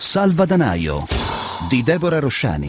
Salvadanaio di Deborah Rosciani.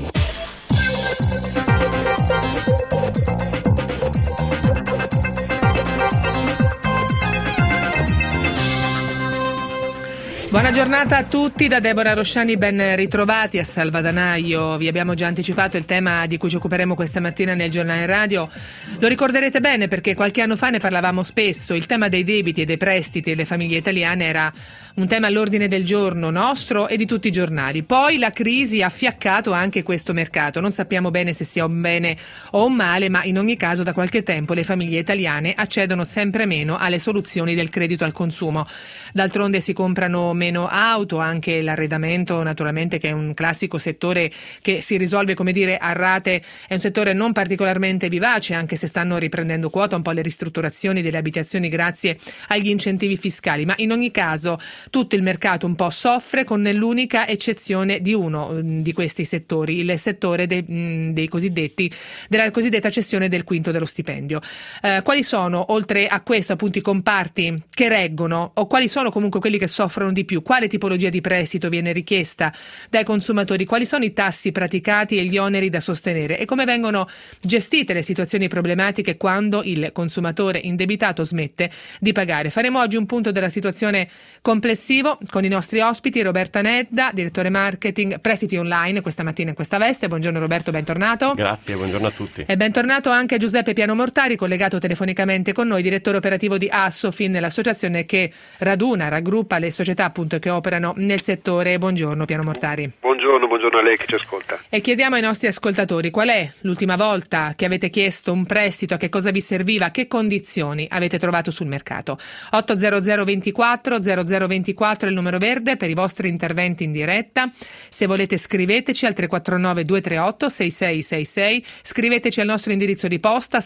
Buona giornata a tutti da Deborah Rosciani, ben ritrovati a Salvadanaio. Vi abbiamo già anticipato il tema di cui ci occuperemo questa mattina nel giornale radio. Lo ricorderete bene perché qualche anno fa ne parlavamo spesso. Il tema dei debiti e dei prestiti delle famiglie italiane era un tema all'ordine del giorno nostro e di tutti i giornali. Poi la crisi ha fiaccato anche questo mercato. Non sappiamo bene se sia un bene o un male, ma in ogni caso da qualche tempo le famiglie italiane accedono sempre meno alle soluzioni del credito al consumo. D'altronde si comprano meno auto, anche l'arredamento naturalmente, che è un classico settore che si risolve, come dire, a rate, è un settore non particolarmente vivace, anche se stanno riprendendo quota un po' le ristrutturazioni delle abitazioni grazie agli incentivi fiscali, ma in ogni caso tutto il mercato un po' soffre, con l'unica eccezione di uno di questi settori, il settore dei cosiddetti, della cosiddetta cessione del quinto dello stipendio. Quali sono, oltre a questo, appunto, i comparti che reggono, o quali sono comunque quelli che soffrono di più? Quale tipologia di prestito viene richiesta dai consumatori? Quali sono i tassi praticati e gli oneri da sostenere? E come vengono gestite le situazioni problematiche quando il consumatore indebitato smette di pagare? Faremo oggi un punto della situazione complessivo con i nostri ospiti. Roberto Nedda, direttore marketing Prestiti Online, questa mattina in questa veste. Buongiorno Roberto, bentornato. Grazie, buongiorno a tutti. E bentornato anche Giuseppe Pianomortari, collegato telefonicamente con noi, direttore operativo di Assofin, l'associazione che raggruppa le società appunto che operano nel settore. Buongiorno Pianomortari. Buongiorno a lei che ci ascolta. E chiediamo ai nostri ascoltatori qual è l'ultima volta che avete chiesto un prestito, a che cosa vi serviva, che condizioni avete trovato sul mercato. 800 24 0024 è il numero verde per i vostri interventi in diretta. Se volete scriveteci al 349 238 6666, scriveteci al nostro indirizzo di posta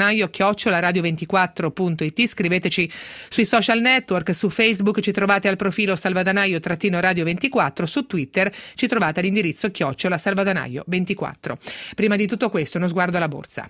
salvadanaio@radio24.it, scriveteci sui social network, su Facebook ci trovate al profilo Salvadanaio-Radio24, su Twitter ci trovate all'indirizzo @Salvadanaio24. Prima di tutto questo, uno sguardo alla borsa.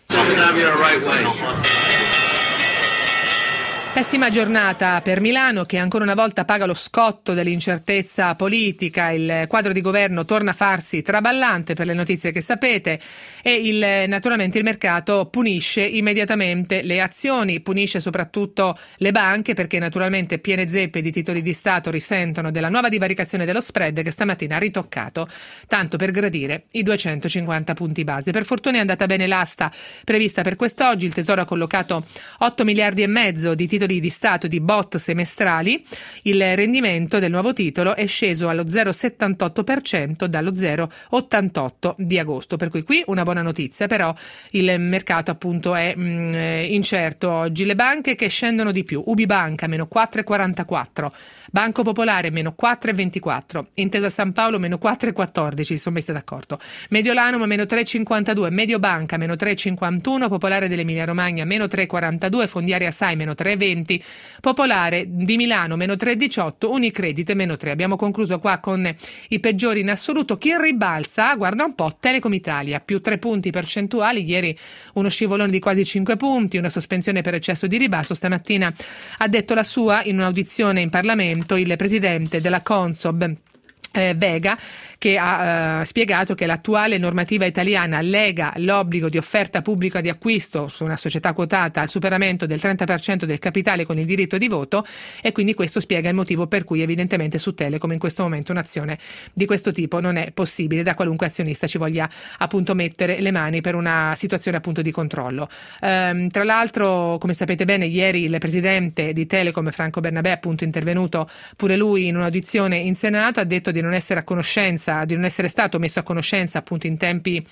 Pessima giornata per Milano, che ancora una volta paga lo scotto dell'incertezza politica. Il quadro di governo torna a farsi traballante per le notizie che sapete e naturalmente il mercato punisce immediatamente le azioni, punisce soprattutto le banche, perché naturalmente piene zeppe di titoli di Stato risentono della nuova divaricazione dello spread che stamattina ha ritoccato, tanto per gradire i 250 punti base. Per fortuna è andata bene l'asta prevista per quest'oggi. Il Tesoro ha collocato 8 miliardi e mezzo di titoli di Stato di bot semestrali. Il rendimento del nuovo titolo è sceso allo 0,78% dallo 0,88% di agosto, per cui qui una buona notizia, però il mercato appunto è incerto oggi. Le banche che scendono di più: Ubibanca meno 4,44%, Banco Popolare meno 4,24%, Intesa San Paolo meno 4,14%, si sono messi d'accordo, Mediolanum meno 3,52%, Mediobanca meno 3,51%, Popolare dell'Emilia Romagna meno 3,42%, Fondiaria Sai meno 3,20%, Popolare di Milano meno 3,18%, Unicredit meno 3%. Abbiamo concluso qua con i peggiori in assoluto. Chi ribalza, guarda un po', Telecom Italia più 3 punti percentuali, ieri uno scivolone di quasi 5 punti, una sospensione per eccesso di ribasso. Stamattina ha detto la sua in un'audizione in Parlamento il presidente della Consob Vega, che ha spiegato che l'attuale normativa italiana lega l'obbligo di offerta pubblica di acquisto su una società quotata al superamento del 30% del capitale con il diritto di voto, e quindi questo spiega il motivo per cui evidentemente su Telecom in questo momento un'azione di questo tipo non è possibile, da qualunque azionista ci voglia appunto mettere le mani per una situazione appunto di controllo. Tra l'altro, come sapete bene, ieri il presidente di Telecom, Franco Bernabè, appunto intervenuto pure lui in un'audizione in Senato, ha detto di non essere a conoscenza, di non essere stato messo a conoscenza appunto in tempi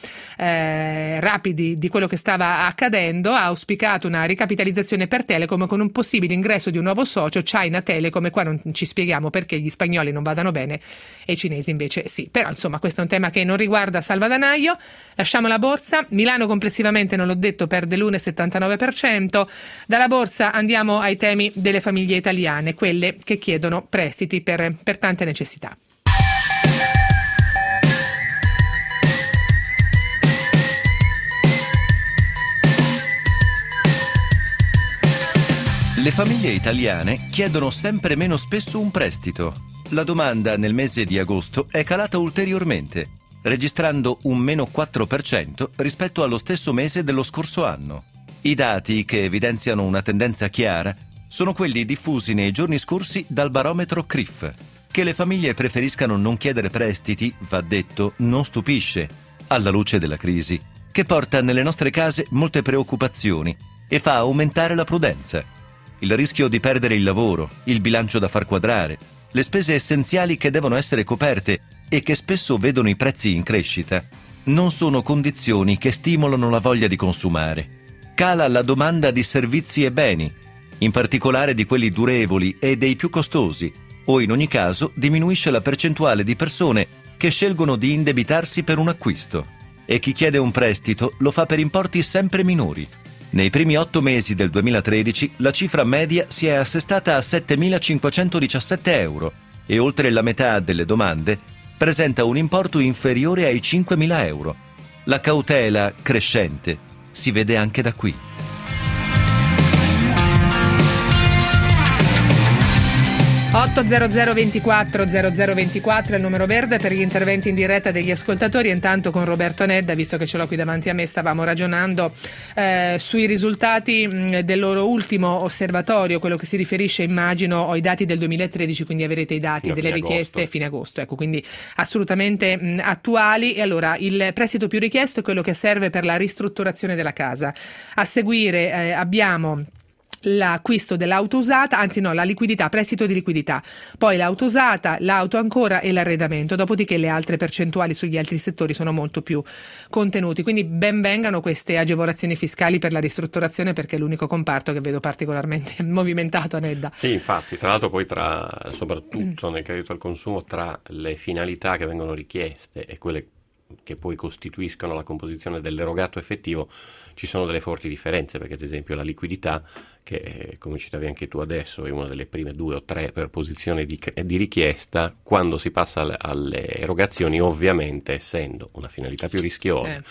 rapidi di quello che stava accadendo. Ha auspicato una ricapitalizzazione per Telecom con un possibile ingresso di un nuovo socio, China Telecom, e qua non ci spieghiamo perché gli spagnoli non vadano bene e i cinesi invece sì. Però insomma questo è un tema che non riguarda Salvadanaio. Lasciamo la borsa. Milano complessivamente, non l'ho detto, perde l'1,79%. Dalla borsa andiamo ai temi delle famiglie italiane, quelle che chiedono prestiti per tante necessità. Le famiglie italiane chiedono sempre meno spesso un prestito. la domanda nel mese di agosto è calata ulteriormente, registrando un meno 4% rispetto allo stesso mese dello scorso anno. I dati, che evidenziano una tendenza chiara, sono quelli diffusi nei giorni scorsi dal barometro CRIF. Che le famiglie preferiscano non chiedere prestiti, va detto, non stupisce, alla luce della crisi, che porta nelle nostre case molte preoccupazioni e fa aumentare la prudenza. Il rischio di perdere il lavoro, il bilancio da far quadrare, le spese essenziali che devono essere coperte e che spesso vedono i prezzi in crescita, non sono condizioni che stimolano la voglia di consumare. Cala la domanda di servizi e beni, in particolare di quelli durevoli e dei più costosi, o in ogni caso diminuisce la percentuale di persone che scelgono di indebitarsi per un acquisto. E chi chiede un prestito lo fa per importi sempre minori. Nei primi 8 mesi del 2013 la cifra media si è assestata a 7.517 euro e oltre la metà delle domande presenta un importo inferiore ai 5.000 euro. La cautela crescente si vede anche da qui. 800 24 0024 è il numero verde per gli interventi in diretta degli ascoltatori. Intanto con Roberto Nedda, visto che ce l'ho qui davanti a me, stavamo ragionando sui risultati del loro ultimo osservatorio, quello che si riferisce, immagino, ai dati del 2013, quindi avrete i dati delle richieste fine agosto, ecco, quindi assolutamente attuali. E allora, il prestito più richiesto è quello che serve per la ristrutturazione della casa. A seguire abbiamo l'acquisto dell'auto usata, anzi no, la liquidità, prestito di liquidità, poi l'auto usata, l'auto ancora e l'arredamento, dopodiché le altre percentuali sugli altri settori sono molto più contenuti, quindi ben vengano queste agevolazioni fiscali per la ristrutturazione, perché è l'unico comparto che vedo particolarmente movimentato, Nedda. Sì, infatti, tra l'altro poi soprattutto nel credito al consumo, tra le finalità che vengono richieste e quelle che poi costituiscono la composizione dell'erogato effettivo, ci sono delle forti differenze, perché ad esempio la liquidità, che come citavi anche tu adesso è una delle prime 2 o 3 per posizione di richiesta, quando si passa alle erogazioni, ovviamente essendo una finalità più rischiosa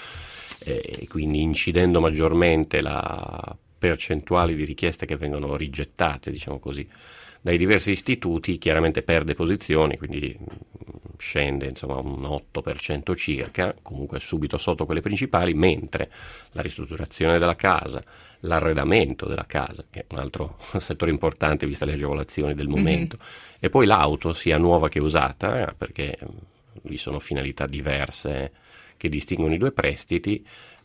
e quindi incidendo maggiormente la percentuale di richieste che vengono rigettate, diciamo così, dai diversi istituti, chiaramente perde posizioni, quindi scende insomma un 8% circa, comunque subito sotto quelle principali, mentre la ristrutturazione della casa, l'arredamento della casa, che è un altro settore importante vista le agevolazioni del momento, e poi l'auto, sia nuova che usata, perché vi sono finalità diverse che distinguono i due prestiti,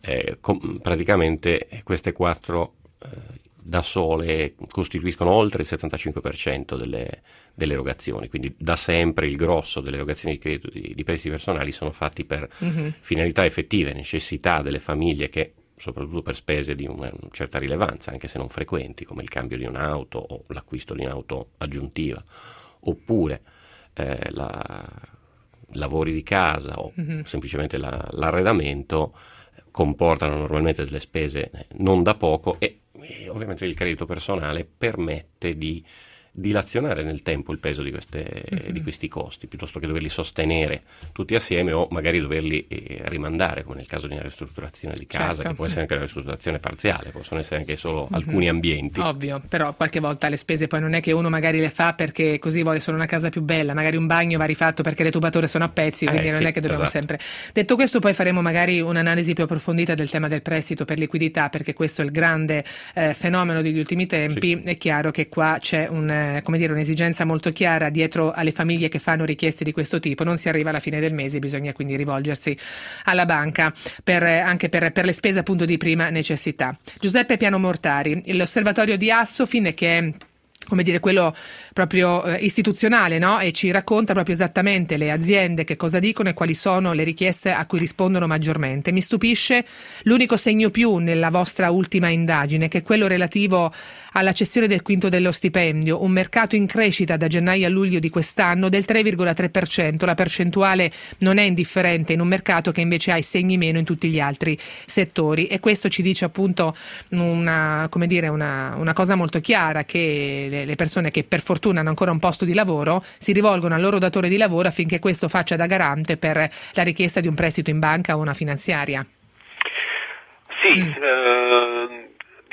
praticamente queste 4 da sole costituiscono oltre il 75% delle erogazioni, quindi da sempre il grosso delle erogazioni di credito di prestiti personali sono fatti per finalità effettive, necessità delle famiglie, che soprattutto per spese di una certa rilevanza, anche se non frequenti, come il cambio di un'auto o l'acquisto di un'auto aggiuntiva, oppure lavori di casa o semplicemente l'arredamento, comportano normalmente delle spese non da poco, e ovviamente il credito personale permette di dilazionare nel tempo il peso di questi costi, piuttosto che doverli sostenere tutti assieme o magari doverli rimandare, come nel caso di una ristrutturazione di casa, che può essere anche una ristrutturazione parziale, possono essere anche solo alcuni ambienti. Ovvio, però qualche volta le spese poi non è che uno magari le fa perché così vuole solo una casa più bella, magari un bagno va rifatto perché le tubature sono a pezzi, quindi non è che dobbiamo sempre. Detto questo, poi faremo magari un'analisi più approfondita del tema del prestito per liquidità, perché questo è il grande fenomeno degli ultimi tempi. È chiaro che qua c'è un'esigenza molto chiara dietro alle famiglie che fanno richieste di questo tipo. Non si arriva alla fine del mese, bisogna quindi rivolgersi alla banca anche per le spese appunto di prima necessità. Giuseppe Pianomortari, l'osservatorio di Assofin, che è quello proprio istituzionale, no? E ci racconta proprio esattamente le aziende che cosa dicono e quali sono le richieste a cui rispondono maggiormente. Mi stupisce l'unico segno più nella vostra ultima indagine, che è quello relativo alla cessione del quinto dello stipendio, un mercato in crescita da gennaio a luglio di quest'anno del 3,3%, la percentuale non è indifferente in un mercato che invece ha i segni meno in tutti gli altri settori, e questo ci dice appunto una cosa molto chiara, che le persone che per fortuna hanno ancora un posto di lavoro si rivolgono al loro datore di lavoro affinché questo faccia da garante per la richiesta di un prestito in banca o una finanziaria. Sì,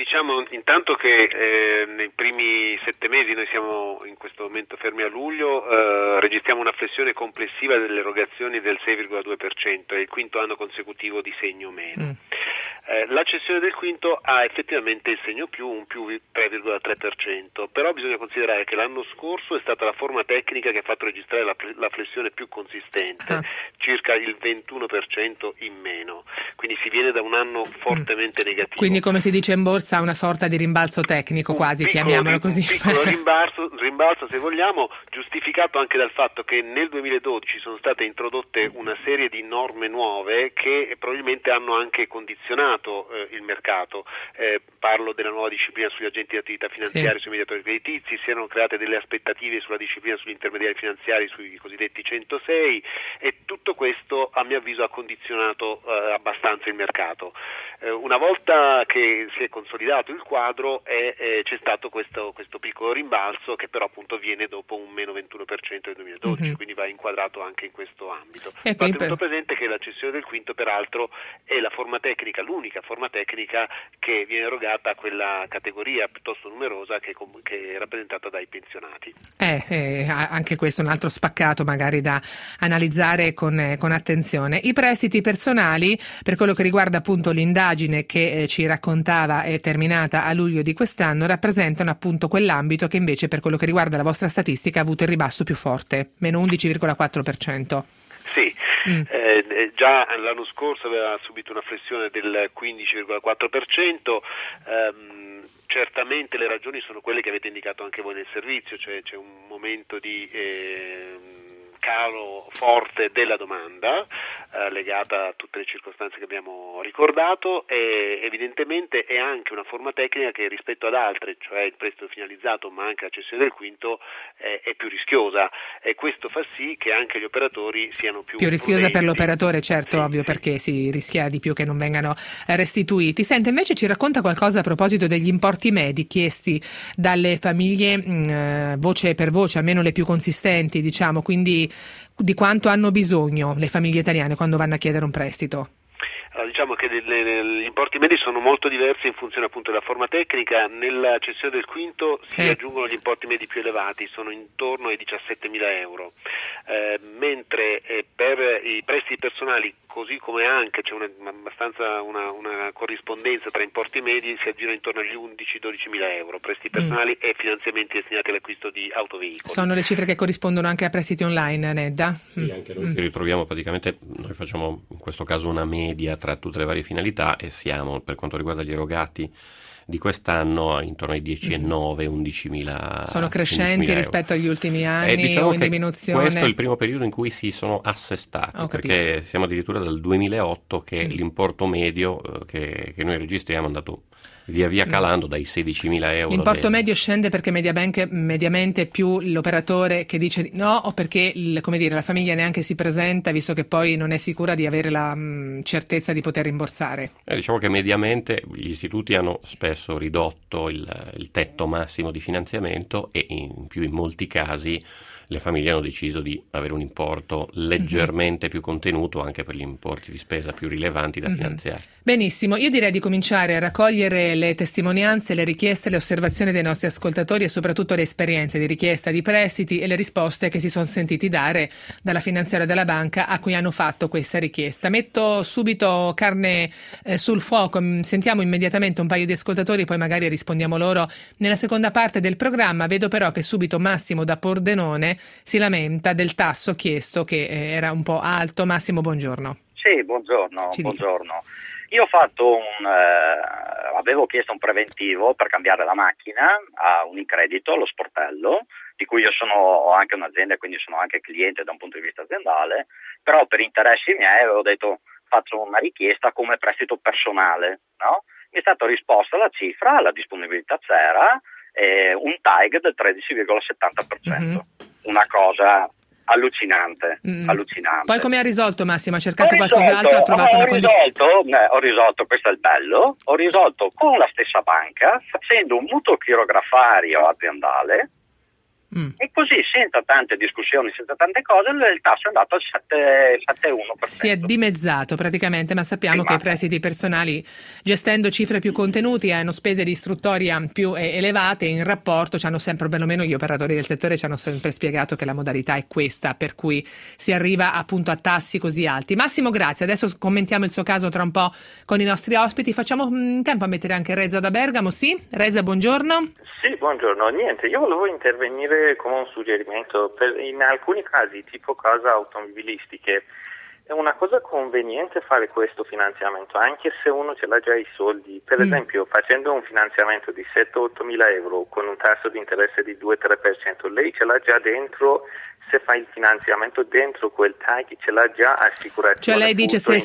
Diciamo intanto che nei primi 7 mesi, noi siamo in questo momento fermi a luglio, registriamo una flessione complessiva delle erogazioni del 6,2%, è il quinto anno consecutivo di segno meno. La cessione del quinto ha effettivamente il segno più, un più 3,3%, però bisogna considerare che l'anno scorso è stata la forma tecnica che ha fatto registrare la flessione più consistente, circa il 21% in meno, quindi si viene da un anno fortemente negativo. Quindi, come si dice in borsa, una sorta di rimbalzo tecnico, quasi, chiamiamolo così. Un piccolo rimbalzo, se vogliamo, giustificato anche dal fatto che nel 2012 sono state introdotte una serie di norme nuove che probabilmente hanno anche condizionato il mercato. Parlo della nuova disciplina sugli agenti di attività finanziarie, sui mediatori creditizi, si erano create delle aspettative sulla disciplina sugli intermediari finanziari, sui cosiddetti 106, e tutto questo a mio avviso ha condizionato abbastanza il mercato. Una volta che si è consolidato il quadro c'è stato questo piccolo rimbalzo, che però appunto viene dopo un meno 21% del 2012, quindi va inquadrato anche in questo ambito. Va tenuto presente che la cessione del quinto peraltro è la forma tecnica, l'unica forma tecnica che viene erogata a quella categoria piuttosto numerosa che è rappresentata dai pensionati. Anche questo è un altro spaccato magari da analizzare con attenzione. I prestiti personali, per quello che riguarda appunto l'indagine che ci raccontava è terminata a luglio di quest'anno, rappresentano appunto quell'ambito che invece per quello che riguarda la vostra statistica ha avuto il ribasso più forte, meno 11,4%. Sì, già l'anno scorso aveva subito una flessione del 15,4%, certamente le ragioni sono quelle che avete indicato anche voi nel servizio, cioè c'è un momento di calo forte della domanda legata a tutte le circostanze che abbiamo ricordato, e evidentemente è anche una forma tecnica che rispetto ad altre, cioè il prestito finalizzato ma anche la cessione del quinto, è più rischiosa, e questo fa sì che anche gli operatori siano più rischiosa prudenti. Per l'operatore, certo, Sì, ovvio, sì. perché si rischia di più che non vengano restituiti. Senta, invece ci racconta qualcosa a proposito degli importi medi chiesti dalle famiglie, voce per voce, almeno le più consistenti, diciamo, quindi di quanto hanno bisogno le famiglie italiane quando vanno a chiedere un prestito? Allora, diciamo che gli importi medi sono molto diversi in funzione appunto della forma tecnica. Nella cessione del quinto si aggiungono gli importi medi più elevati, sono intorno ai 17.000 euro, mentre per i prestiti personali, così come anche c'è una corrispondenza tra importi medi, si aggira intorno agli 11-12.000 euro, prestiti personali e finanziamenti destinati all'acquisto di autoveicoli. Sono le cifre che corrispondono anche a prestiti online, Nedda? Sì, anche noi ci ritroviamo praticamente, noi facciamo in questo caso una media tra tutte le varie finalità e siamo, per quanto riguarda gli erogati di quest'anno, intorno ai 10.900-11.000. Sono crescenti rispetto agli ultimi anni, diciamo o in diminuzione? Questo è il primo periodo in cui si sono assestati, perché siamo addirittura dal 2008 che l'importo medio che noi registriamo è andato via via calando dai 16.000 euro. L'importo medio scende perché mediamente più l'operatore che dice no, o perché la famiglia neanche si presenta, visto che poi non è sicura di avere la certezza di poter rimborsare? Diciamo che mediamente gli istituti hanno spesso ridotto il tetto massimo di finanziamento, e in molti casi le famiglie hanno deciso di avere un importo leggermente più contenuto anche per gli importi di spesa più rilevanti da finanziare. Benissimo, io direi di cominciare a raccogliere le testimonianze, le richieste, le osservazioni dei nostri ascoltatori e soprattutto le esperienze di richiesta di prestiti e le risposte che si sono sentiti dare dalla finanziaria della banca a cui hanno fatto questa richiesta. Metto subito carne sul fuoco, sentiamo immediatamente un paio di ascoltatori, poi magari rispondiamo loro nella seconda parte del programma. Vedo però che subito Massimo da Pordenone si lamenta del tasso chiesto, che era un po' alto. Massimo, buongiorno. Sì, buongiorno. Io avevo chiesto un preventivo per cambiare la macchina a Unicredito, allo sportello, di cui ho anche un'azienda, quindi sono anche cliente da un punto di vista aziendale, però per interessi miei avevo detto faccio una richiesta come prestito personale, no? Mi è stata risposta la cifra, la disponibilità c'era, un TAEG del 13,70%, una cosa allucinante. Poi come ha risolto Massimo? Ha cercato qualcos'altro? Ha trovato una condizione? Ho risolto, questo è il bello, ho risolto con la stessa banca facendo un mutuo chirografario aziendale E così, senza tante discussioni, senza tante cose, il tasso è andato al 7,1%. Si è dimezzato praticamente, ma sappiamo che i prestiti personali, gestendo cifre più contenute, hanno spese di istruttoria più elevate, in rapporto ci hanno sempre, perlomeno gli operatori del settore ci hanno sempre spiegato che la modalità è questa, per cui si arriva appunto a tassi così alti. Massimo, grazie. Adesso commentiamo il suo caso tra un po' con i nostri ospiti. Facciamo in tempo a mettere anche Reza da Bergamo, sì? Reza, buongiorno. Sì, buongiorno. Niente, io volevo intervenire come un suggerimento. In alcuni casi, tipo case automobilistiche, è una cosa conveniente fare questo finanziamento, anche se uno ce l'ha già i soldi. Per esempio, facendo un finanziamento di 7-8 mila euro con un tasso di interesse di 2-3%, lei ce l'ha già dentro. Se fa il finanziamento dentro quel tag ce l'ha già assicurazione. Cioè lei dice se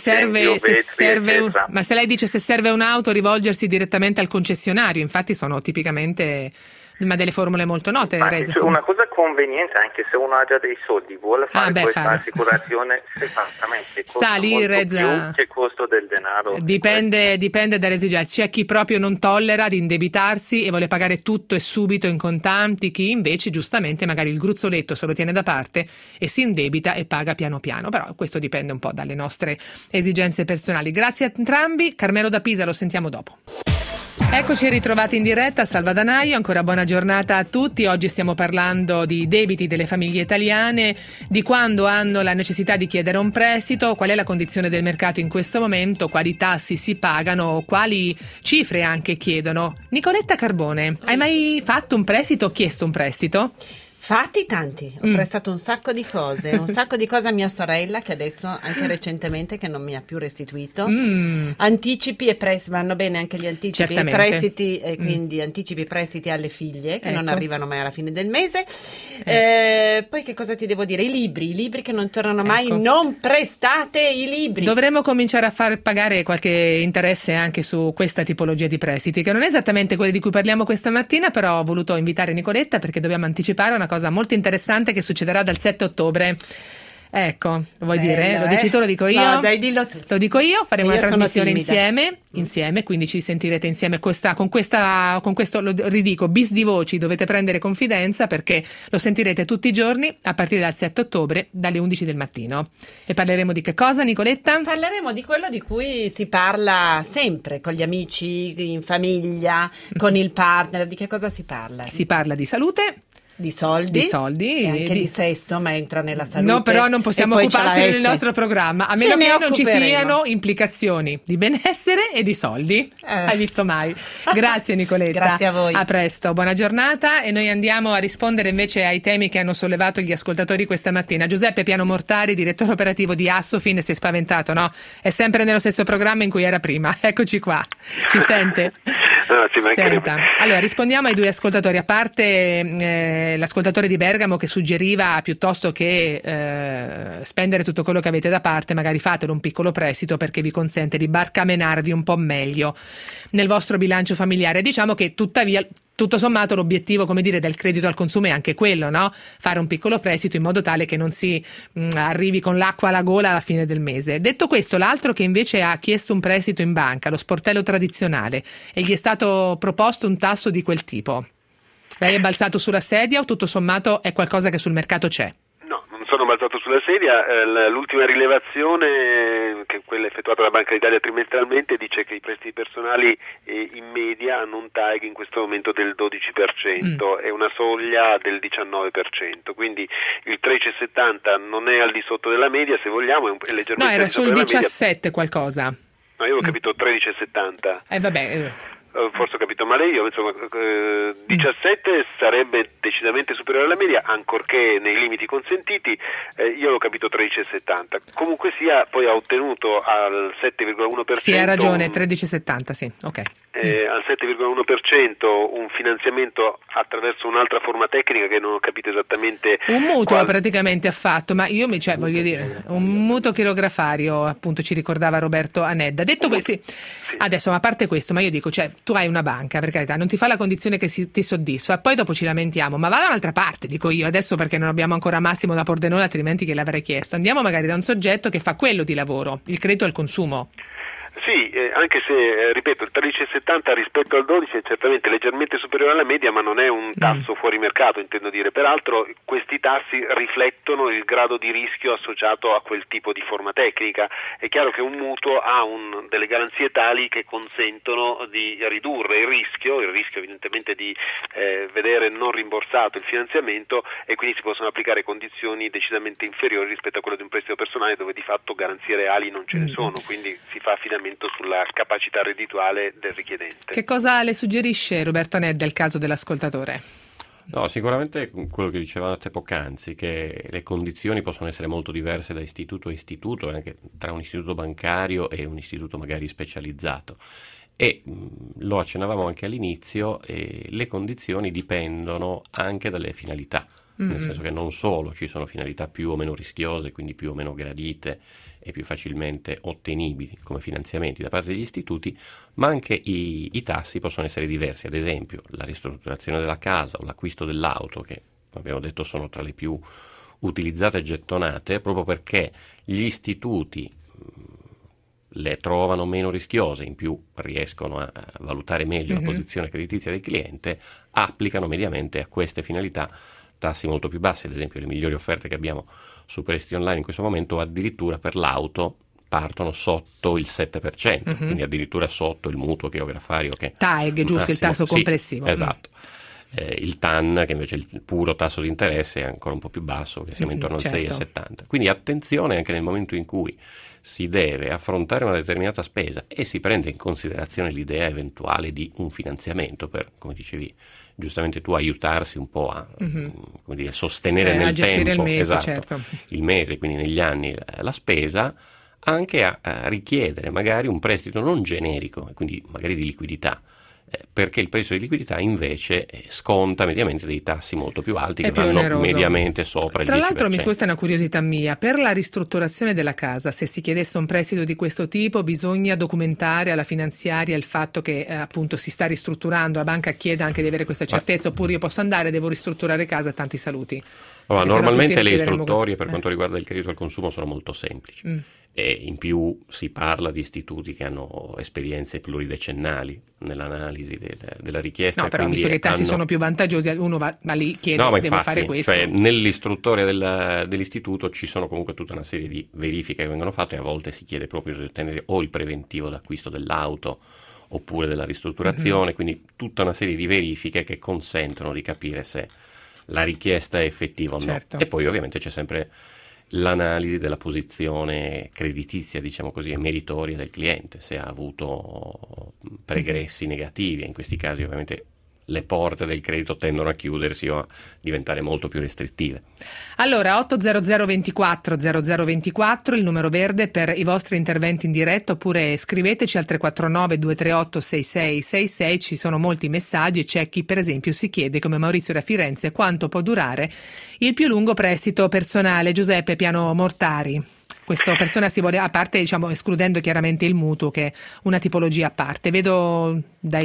lei dice se serve un'auto rivolgersi direttamente al concessionario, infatti sono tipicamente delle formule molto note. Reza, una cosa conveniente, anche se uno ha già dei soldi, vuole fare questa assicurazione, esattamente, costa molto più che costo del denaro. Dipende dalle esigenze. C'è chi proprio non tollera di indebitarsi e vuole pagare tutto e subito in contanti, chi invece giustamente magari il gruzzoletto se lo tiene da parte e si indebita e paga piano piano, però questo dipende un po' dalle nostre esigenze personali. Grazie a entrambi. Carmelo da Pisa, lo sentiamo dopo. Eccoci ritrovati in diretta a Salvadanaio, ancora buona giornata a tutti. Oggi stiamo parlando di debiti delle famiglie italiane, di quando hanno la necessità di chiedere un prestito, qual è la condizione del mercato in questo momento, quali tassi si pagano, quali cifre anche chiedono. Nicoletta Carbone, hai mai fatto un prestito o chiesto un prestito? Fatti tanti, ho prestato un sacco di cose a mia sorella che adesso anche recentemente che non mi ha più restituito. Anticipi e prestiti, vanno bene anche gli anticipi. Certamente. E prestiti, quindi anticipi e prestiti alle figlie che non arrivano mai alla fine del mese. Poi che cosa ti devo dire? I libri che non tornano mai, non prestate i libri. Dovremmo cominciare a far pagare qualche interesse anche su questa tipologia di prestiti, che non è esattamente quelli di cui parliamo questa mattina, però ho voluto invitare Nicoletta perché dobbiamo anticipare una cosa molto interessante che succederà dal 7 ottobre. Ecco, vuoi dire? Lo dici tu, lo dico io? No, dai, dillo tu. Lo dico io, faremo una trasmissione insieme, quindi ci sentirete insieme con questo, lo ridico, bis di voci, dovete prendere confidenza perché lo sentirete tutti i giorni a partire dal 7 ottobre, dalle 11 del mattino. E parleremo di che cosa, Nicoletta? Parleremo di quello di cui si parla sempre, con gli amici, in famiglia, con il partner. Di che cosa si parla? Si parla di salute. Di soldi e anche di sesso, ma entra nella salute. No, però non possiamo occuparci del nostro programma, a meno che non ci siano implicazioni di benessere e di soldi. Hai visto mai? Grazie Nicoletta. Grazie a voi. A presto, buona giornata e noi andiamo a rispondere invece ai temi che hanno sollevato gli ascoltatori questa mattina. Giuseppe Pianomortari, direttore operativo di Assofin, si è spaventato, no? È sempre nello stesso programma in cui era prima. Eccoci qua. Ci sente? No, Senta. Allora, rispondiamo ai due ascoltatori, a parte l'ascoltatore di Bergamo che suggeriva piuttosto che spendere tutto quello che avete da parte, magari fatelo un piccolo prestito perché vi consente di barcamenarvi un po' meglio nel vostro bilancio familiare. Diciamo che tuttavia tutto sommato l'obiettivo, come dire, del credito al consumo è anche quello, no? Fare un piccolo prestito in modo tale che non si arrivi con l'acqua alla gola alla fine del mese. Detto questo, l'altro che invece ha chiesto un prestito in banca, lo sportello tradizionale, e gli è stato proposto un tasso di quel tipo. Lei è balzato sulla sedia o tutto sommato è qualcosa che sul mercato c'è? No, non sono balzato sulla sedia. L'ultima rilevazione, che è quella effettuata dalla Banca d'Italia trimestralmente, dice che i prestiti personali in media hanno un TAEG in questo momento del 12% e una soglia del 19%, quindi il 13,70 non è al di sotto della media, se vogliamo, è leggermente no, era al di sotto sul della 17 media. qualcosa. No, io ho capito 13,70. Vabbè. Forse ho capito male io, insomma 17 sarebbe decisamente superiore alla media, ancorché nei limiti consentiti. Io l'ho capito 13,70. Comunque sia, poi ha ottenuto al 7,1%. Sì, hai ragione, 13,70, sì, ok. Al 7,1% un finanziamento attraverso un'altra forma tecnica che non ho capito esattamente. Un mutuo praticamente ha fatto, ma io voglio dire, un mutuo chirografario, appunto ci ricordava Roberto Anedda. Detto questo, sì. Adesso, a parte questo, ma io dico, cioè, tu hai una banca, per carità, non ti fa la condizione che ti soddisfa, poi dopo ci lamentiamo, ma va da un'altra parte, dico io, adesso perché non abbiamo ancora Massimo da Pordenone, altrimenti che l'avrei chiesto. Andiamo magari da un soggetto che fa quello di lavoro, il credito al consumo. Sì, anche se, ripeto, il 13,70 rispetto al 12 è certamente leggermente superiore alla media, ma non è un tasso fuori mercato, intendo dire. Peraltro questi tassi riflettono il grado di rischio associato a quel tipo di forma tecnica. È chiaro che un mutuo ha delle garanzie tali che consentono di ridurre il rischio evidentemente di vedere non rimborsato il finanziamento, e quindi si possono applicare condizioni decisamente inferiori rispetto a quello di un prestito personale, dove di fatto garanzie reali non ce ne sono, quindi si fa affidamento sulla capacità reddituale del richiedente. Che cosa le suggerisce Roberto Nedda il caso dell'ascoltatore? No, sicuramente quello che dicevate poc'anzi, che le condizioni possono essere molto diverse da istituto a istituto, anche tra un istituto bancario e un istituto magari specializzato. E lo accennavamo anche all'inizio, le condizioni dipendono anche dalle finalità, nel senso che non solo ci sono finalità più o meno rischiose, quindi più o meno gradite e più facilmente ottenibili come finanziamenti da parte degli istituti, ma anche i tassi possono essere diversi. Ad esempio, la ristrutturazione della casa o l'acquisto dell'auto, che abbiamo detto sono tra le più utilizzate e gettonate, proprio perché gli istituti le trovano meno rischiose, in più riescono a valutare meglio la posizione creditizia del cliente, applicano mediamente a queste finalità tassi molto più bassi. Ad esempio, le migliori offerte che abbiamo su prestiti online in questo momento addirittura per l'auto partono sotto il 7%, quindi addirittura sotto il mutuo chirografario che TAEG, giusto, il tasso complessivo. Sì, esatto. Il TAN, che invece è il puro tasso di interesse, è ancora un po' più basso, che siamo intorno al 6,70. Quindi attenzione anche nel momento in cui si deve affrontare una determinata spesa e si prende in considerazione l'idea eventuale di un finanziamento per, come dicevi giustamente tu, aiutarsi un po' a come dire, sostenere nel tempo il mese, esatto, il mese, quindi negli anni la spesa, anche a richiedere magari un prestito non generico, quindi magari di liquidità, perché il prestito di liquidità invece sconta mediamente dei tassi molto più alti, che vanno oneroso, mediamente sopra il 10%. Tra l'altro, questa è una curiosità mia, per la ristrutturazione della casa, se si chiedesse un prestito di questo tipo, bisogna documentare alla finanziaria il fatto che appunto si sta ristrutturando, la banca chiede anche di avere questa certezza, oppure io posso andare, devo ristrutturare casa, tanti saluti. Normalmente le istruttorie per quanto riguarda il credito al consumo sono molto semplici. E in più si parla di istituti che hanno esperienze pluridecennali nell'analisi della richiesta. No, però visto che i tassi sono più vantaggiosi, uno va lì, chiede, devo infatti, fare questo. Cioè, nell'istruttoria dell'istituto ci sono comunque tutta una serie di verifiche che vengono fatte, e a volte si chiede proprio di ottenere o il preventivo d'acquisto dell'auto oppure della ristrutturazione, quindi tutta una serie di verifiche che consentono di capire se la richiesta è effettiva o no. E poi ovviamente c'è sempre l'analisi della posizione creditizia, diciamo così, e meritoria del cliente, se ha avuto pregressi negativi, e in questi casi ovviamente le porte del credito tendono a chiudersi o a diventare molto più restrittive. Allora, 800 24 0024, il numero verde per i vostri interventi in diretta, oppure scriveteci al 349 238 6666, ci sono molti messaggi, c'è chi per esempio si chiede, come Maurizio da Firenze, quanto può durare il più lungo prestito personale. Giuseppe Piano Mortari. Questa persona si vuole, a parte, diciamo, escludendo chiaramente il mutuo, che è una tipologia a parte. Vedo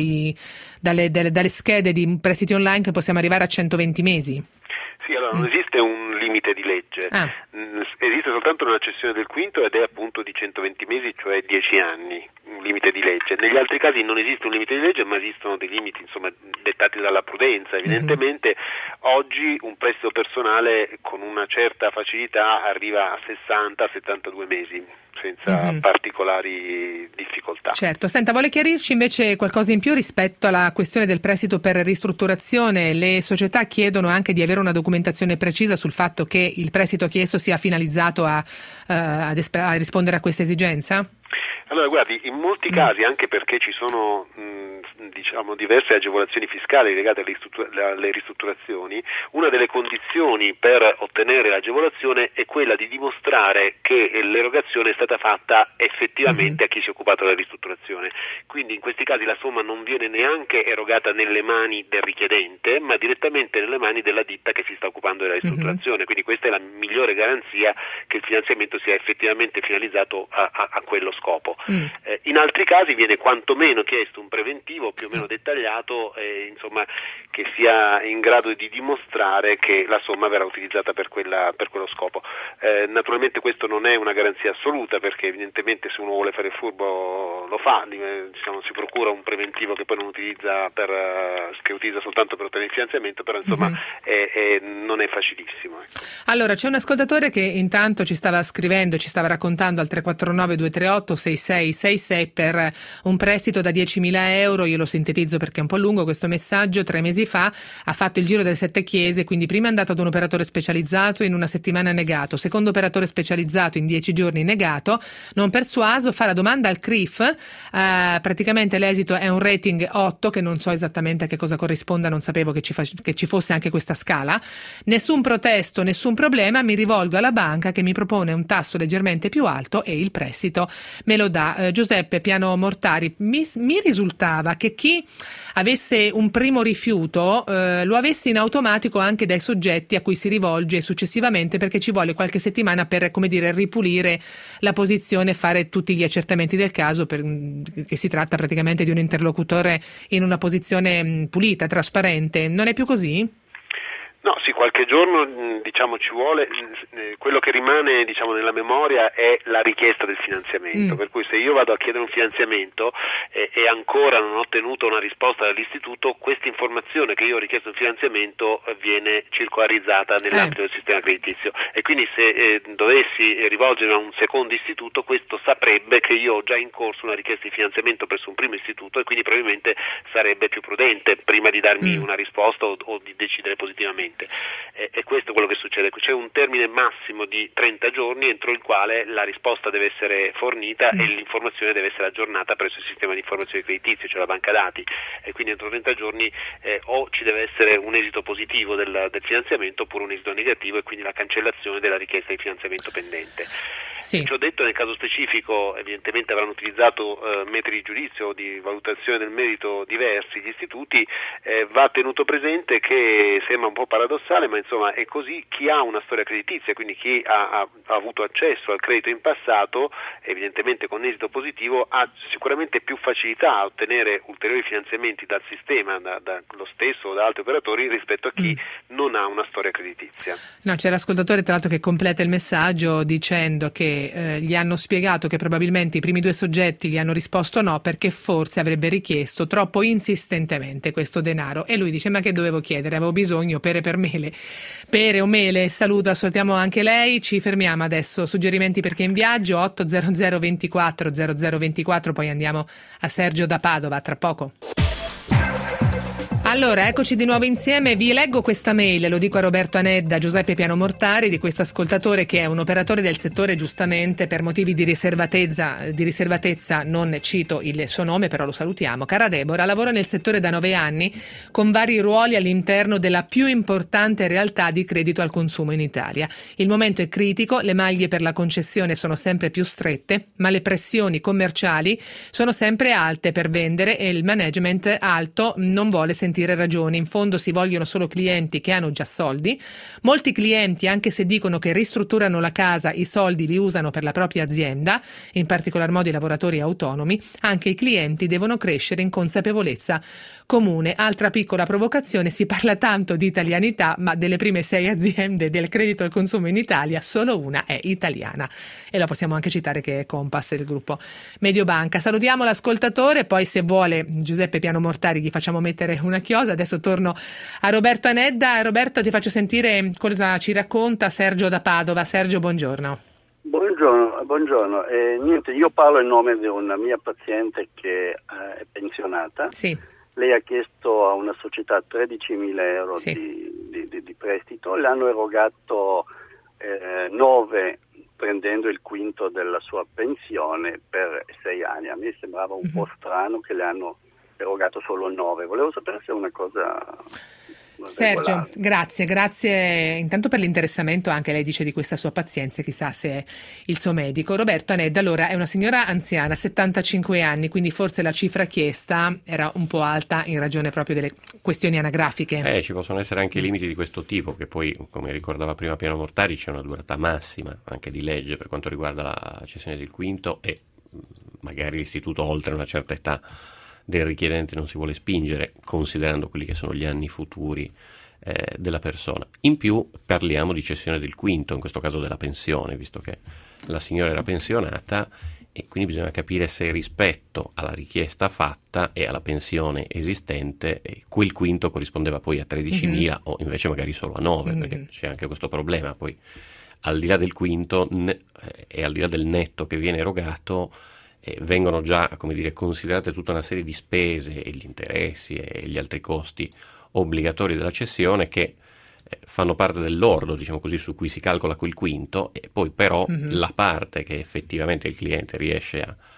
dalle schede di prestiti online che possiamo arrivare a 120 mesi. Sì, allora non esiste un limite di legge, esiste soltanto una cessione del quinto, ed è appunto di 120 mesi, cioè 10 anni, un limite di legge. Negli altri casi non esiste un limite di legge, ma esistono dei limiti, insomma, dettati dalla prudenza. Evidentemente oggi un prestito personale con una certa facilità arriva a 60-72 mesi, senza particolari difficoltà. Certo. Senta, vuole chiarirci invece qualcosa in più rispetto alla questione del prestito per ristrutturazione? Le società chiedono anche di avere una documentazione precisa sul fatto che il prestito chiesto sia finalizzato a rispondere a questa esigenza? Allora, guardi, in molti casi, anche perché ci sono diverse agevolazioni fiscali legate alle ristrutturazioni, una delle condizioni per ottenere l'agevolazione è quella di dimostrare che l'erogazione è stata fatta effettivamente a chi si è occupato della ristrutturazione. Quindi in questi casi la somma non viene neanche erogata nelle mani del richiedente, ma direttamente nelle mani della ditta che si sta occupando della ristrutturazione. Quindi questa è la migliore garanzia che il finanziamento sia effettivamente finalizzato a quello scopo. scopo. In altri casi viene quantomeno chiesto un preventivo più o meno dettagliato, insomma, che sia in grado di dimostrare che la somma verrà utilizzata per quello scopo. Naturalmente questo non è una garanzia assoluta, perché evidentemente se uno vuole fare il furbo lo fa, si procura un preventivo che poi non utilizza che utilizza soltanto per ottenere il finanziamento, però insomma non è facilissimo. Ecco. Allora, c'è un ascoltatore che intanto ci stava scrivendo, ci stava raccontando al 349 238 6666 per un prestito da 10.000 euro. Io lo sintetizzo perché è un po' lungo questo messaggio. 3 mesi fa ha fatto il giro delle 7 chiese, quindi prima è andato ad un operatore specializzato, in una settimana negato, secondo operatore specializzato in 10 giorni negato, non persuaso, fa la domanda al CRIF, praticamente l'esito è un rating 8, che non so esattamente a che cosa corrisponda, non sapevo che ci fosse anche questa scala. Nessun protesto, nessun problema, mi rivolgo alla banca che mi propone un tasso leggermente più alto e il prestito me lo dà. Giuseppe Piano Mortari, mi risultava che chi avesse un primo rifiuto lo avesse in automatico anche dai soggetti a cui si rivolge successivamente, perché ci vuole qualche settimana per, come dire, ripulire la posizione, fare tutti gli accertamenti del caso, che si tratta praticamente di un interlocutore in una posizione pulita, trasparente. Non è più così? No, sì, qualche giorno ci vuole. Quello che rimane nella memoria è la richiesta del finanziamento, per cui se io vado a chiedere un finanziamento e ancora non ho ottenuto una risposta dall'istituto, questa informazione che io ho richiesto un finanziamento viene circolarizzata nell'ambito del sistema creditizio, e quindi se dovessi rivolgermi a un secondo istituto, questo saprebbe che io ho già in corso una richiesta di finanziamento presso un primo istituto, e quindi probabilmente sarebbe più prudente, prima di darmi una risposta o di decidere positivamente. E questo è quello che succede. C'è un termine massimo di 30 giorni entro il quale la risposta deve essere fornita e l'informazione deve essere aggiornata presso il sistema di informazione creditizio, cioè la banca dati, e quindi entro 30 giorni o ci deve essere un esito positivo del finanziamento oppure un esito negativo, e quindi la cancellazione della richiesta di finanziamento pendente. Sì. Ci ho detto, nel caso specifico evidentemente avranno utilizzato metodi di giudizio o di valutazione del merito diversi gli istituti. Va tenuto presente che sembra un po' paradossale, ma insomma è così: chi ha una storia creditizia, quindi chi ha avuto accesso al credito in passato, evidentemente con esito positivo, ha sicuramente più facilità a ottenere ulteriori finanziamenti dal sistema, dallo stesso o da altri operatori, rispetto a chi non ha una storia creditizia. No, c'è l'ascoltatore tra l'altro che completa il messaggio dicendo che gli hanno spiegato che probabilmente i primi 2 soggetti gli hanno risposto no, perché forse avrebbe richiesto troppo insistentemente questo denaro, e lui dice: ma che dovevo chiedere, avevo bisogno pere o mele. Saluto, ascoltiamo anche lei. Ci fermiamo adesso. Suggerimenti per chi è in viaggio, 800 24 0024, poi andiamo a Sergio da Padova tra poco. Allora, eccoci di nuovo insieme. Vi leggo questa mail, lo dico a Roberto Anedda, Giuseppe Piano Mortari, di questo ascoltatore che è un operatore del settore, giustamente per motivi di riservatezza non cito il suo nome, però lo salutiamo. Cara Deborah, lavora nel settore da 9 anni con vari ruoli all'interno della più importante realtà di credito al consumo in Italia. Il momento è critico, le maglie per la concessione sono sempre più strette, ma le pressioni commerciali sono sempre alte per vendere e il management alto non vuole sentire ragioni. In fondo si vogliono solo clienti che hanno già soldi. Molti clienti, anche se dicono che ristrutturano la casa, i soldi li usano per la propria azienda, in particolar modo i lavoratori autonomi. Anche i clienti devono crescere in consapevolezza comune. Altra piccola provocazione: si parla tanto di italianità, ma delle prime 6 aziende del credito al consumo in Italia solo una è italiana, e la possiamo anche citare, che è Compass, del gruppo Mediobanca. Salutiamo l'ascoltatore, poi se vuole Giuseppe Piano Mortari gli facciamo mettere una chiosa. Adesso torno a Roberto Anedda. Roberto, ti faccio sentire cosa ci racconta Sergio da Padova. Sergio, buongiorno. Buongiorno. Niente, io parlo in nome di una mia paziente che è pensionata. Sì. Lei ha chiesto a una società 13.000 euro di prestito, le hanno erogato 9, prendendo il quinto della sua pensione per 6 anni. A me sembrava un po' strano che le hanno erogato solo 9. Volevo sapere se è una cosa... Sergio, grazie intanto per l'interessamento, anche lei dice, di questa sua pazienza, chissà se è il suo medico. Roberto Anedda, allora, è una signora anziana, 75 anni, quindi forse la cifra chiesta era un po' alta in ragione proprio delle questioni anagrafiche. Ci possono essere anche limiti di questo tipo, che poi, come ricordava prima Piano Mortari, c'è una durata massima anche di legge per quanto riguarda la cessione del quinto, e magari l'istituto oltre una certa età del richiedente non si vuole spingere, considerando quelli che sono gli anni futuri della persona. In più parliamo di cessione del quinto, in questo caso della pensione, visto che la signora era pensionata, e quindi bisogna capire se rispetto alla richiesta fatta e alla pensione esistente quel quinto corrispondeva poi a 13.000 o invece magari solo a 9, perché c'è anche questo problema. Poi al di là del quinto e al di là del netto che viene erogato, vengono già, come dire, considerate tutta una serie di spese e gli interessi e gli altri costi obbligatori della cessione che fanno parte del lordo, diciamo così, su cui si calcola quel quinto, e poi però la parte che effettivamente il cliente riesce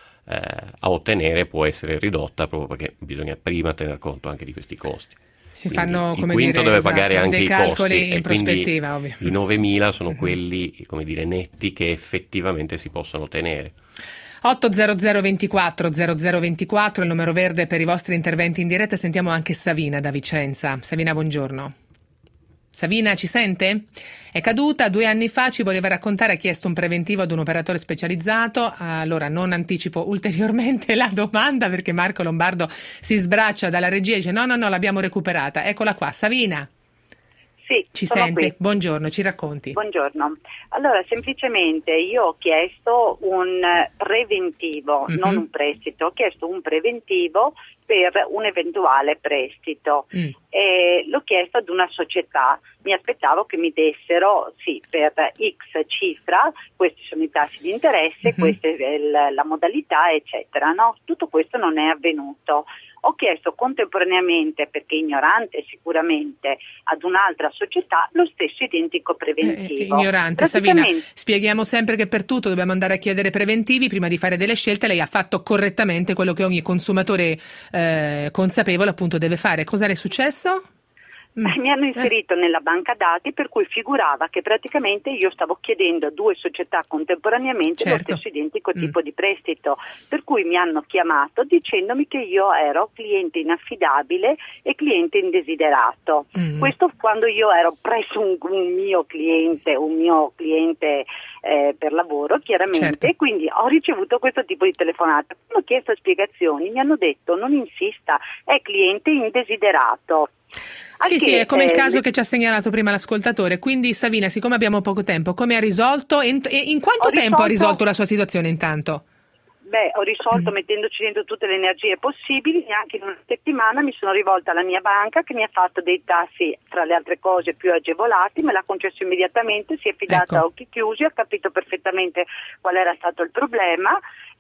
a ottenere può essere ridotta, proprio perché bisogna prima tener conto anche di questi costi. Si Quindi fanno, il come quinto dire, deve pagare anche dei i calcoli costi, in prospettiva, ovvio. I 9.000 sono quelli, come dire, netti che effettivamente si possono ottenere. 800 24 0024 il numero verde per i vostri interventi in diretta. Sentiamo anche Savina da Vicenza. Savina, buongiorno. Savina, ci sente? È caduta 2 anni fa, ci voleva raccontare, ha chiesto un preventivo ad un operatore specializzato. Allora non anticipo ulteriormente la domanda perché Marco Lombardo si sbraccia dalla regia e dice no, l'abbiamo recuperata. Eccola qua, Savina. Sì, ci sono sente? Qui. Buongiorno, ci racconti. Buongiorno. Allora, semplicemente io ho chiesto un preventivo, non un prestito, ho chiesto un preventivo per un eventuale prestito. E l'ho chiesto ad una società. Mi aspettavo che mi dessero, sì, per X cifra, questi sono i tassi di interesse, questa è la modalità, eccetera. No, tutto questo non è avvenuto. Ho chiesto contemporaneamente, perché ignorante sicuramente, ad un'altra società lo stesso identico preventivo. Ignorante, Savina, spieghiamo sempre che per tutto dobbiamo andare a chiedere preventivi prima di fare delle scelte. Lei ha fatto correttamente quello che ogni consumatore consapevole appunto deve fare. Cosa le è successo? Mi hanno inserito nella banca dati, per cui figurava che praticamente io stavo chiedendo a 2 società contemporaneamente lo stesso identico tipo di prestito, per cui mi hanno chiamato dicendomi che io ero cliente inaffidabile e cliente indesiderato. Questo quando io ero presso un mio cliente per lavoro, chiaramente, e quindi ho ricevuto questo tipo di telefonata. Ho chiesto spiegazioni, mi hanno detto non insista, è cliente indesiderato. Sì, è come il caso che ci ha segnalato prima l'ascoltatore. Quindi Savina, siccome abbiamo poco tempo, come ha risolto e in quanto tempo ha risolto la sua situazione intanto? Ho risolto mettendoci dentro tutte le energie possibili. Neanche in una settimana mi sono rivolta alla mia banca che mi ha fatto dei tassi, tra le altre cose, più agevolati, me l'ha concesso immediatamente, si è fidata a occhi chiusi, ha capito perfettamente qual era stato il problema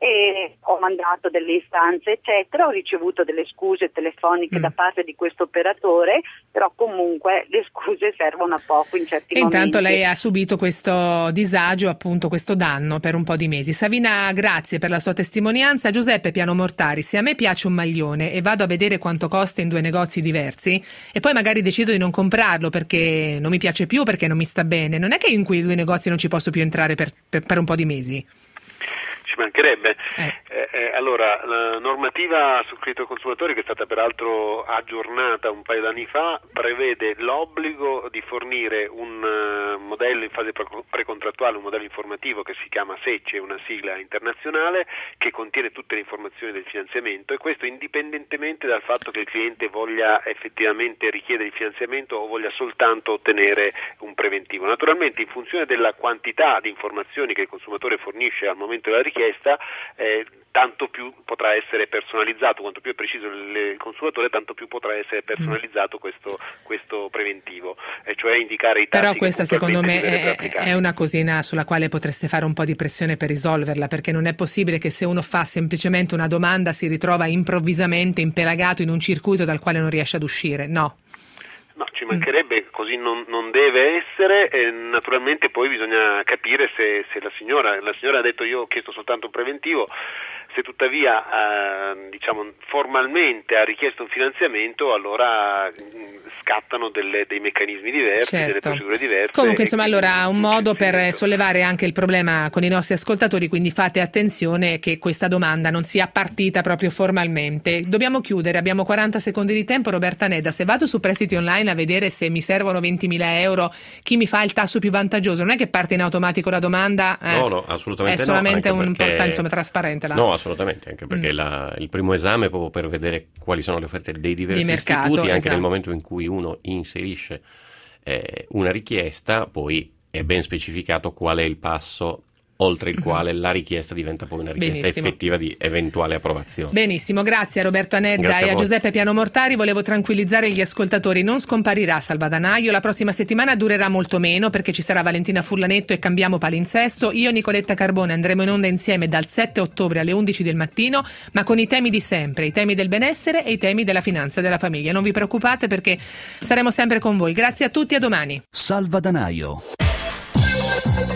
e ho mandato delle istanze eccetera, ho ricevuto delle scuse telefoniche da parte di questo operatore, però comunque le scuse servono a poco in certi momenti. Intanto lei ha subito questo disagio, appunto questo danno per un po' di mesi. Savina, grazie per la sua testimonianza. Giuseppe Piano Mortari, se a me piace un maglione e vado a vedere quanto costa in 2 negozi diversi e poi magari decido di non comprarlo perché non mi piace più, perché non mi sta bene, non è che in quei 2 negozi non ci posso più entrare per un po' di mesi? Ci mancherebbe. Allora, la normativa sul credito ai consumatori, che è stata peraltro aggiornata un paio d'anni fa, prevede l'obbligo di fornire un modello in fase precontrattuale, un modello informativo che si chiama SECE, una sigla internazionale, che contiene tutte le informazioni del finanziamento, e questo indipendentemente dal fatto che il cliente voglia effettivamente richiedere il finanziamento o voglia soltanto ottenere un preventivo. Naturalmente, in funzione della quantità di informazioni che il consumatore fornisce al momento della richiesta, tanto più potrà essere personalizzato, quanto più è preciso il consumatore, tanto più potrà essere personalizzato questo preventivo, cioè indicare i tassi. Però questa secondo me è una cosina sulla quale potreste fare un po' di pressione per risolverla, perché non è possibile che se uno fa semplicemente una domanda si ritrova improvvisamente impelagato in un circuito dal quale non riesce ad uscire, no? No, ci mancherebbe, così non deve essere. Naturalmente poi bisogna capire se la signora ha detto io ho chiesto soltanto un preventivo, se tuttavia formalmente ha richiesto un finanziamento, allora scattano dei meccanismi diversi, delle procedure diverse. Comunque insomma, allora un modo per sollevare anche il problema con i nostri ascoltatori, quindi fate attenzione che questa domanda non sia partita proprio formalmente. Dobbiamo chiudere, abbiamo 40 secondi di tempo. Roberta Nedda, se vado su prestiti online online a vedere se mi servono 20.000 euro, chi mi fa il tasso più vantaggioso. Non è che parte in automatico la domanda, no, assolutamente è solamente no, un portale, insomma, trasparente. No, assolutamente, anche perché il primo esame è proprio per vedere quali sono le offerte dei diversi mercato, istituti, anche esatto. nel momento in cui uno inserisce una richiesta, poi è ben specificato qual è il passo oltre il quale la richiesta diventa poi una richiesta effettiva di eventuale approvazione. Benissimo, grazie a Roberto Anedda e a Giuseppe Pianomortari. Volevo tranquillizzare gli ascoltatori, non scomparirà Salvadanaio, la prossima settimana durerà molto meno perché ci sarà Valentina Furlanetto e cambiamo palinsesto. Io e Nicoletta Carbone andremo in onda insieme dal 7 ottobre alle 11 del mattino, ma con i temi di sempre, i temi del benessere e i temi della finanza e della famiglia. Non vi preoccupate perché saremo sempre con voi. Grazie a tutti, a domani. Salvadanaio.